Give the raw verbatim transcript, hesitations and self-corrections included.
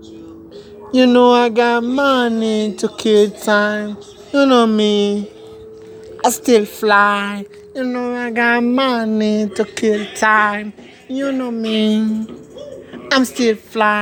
You know I got money to kill time. You know me, I still fly. You know I got money to kill time. You know me, I'm still fly.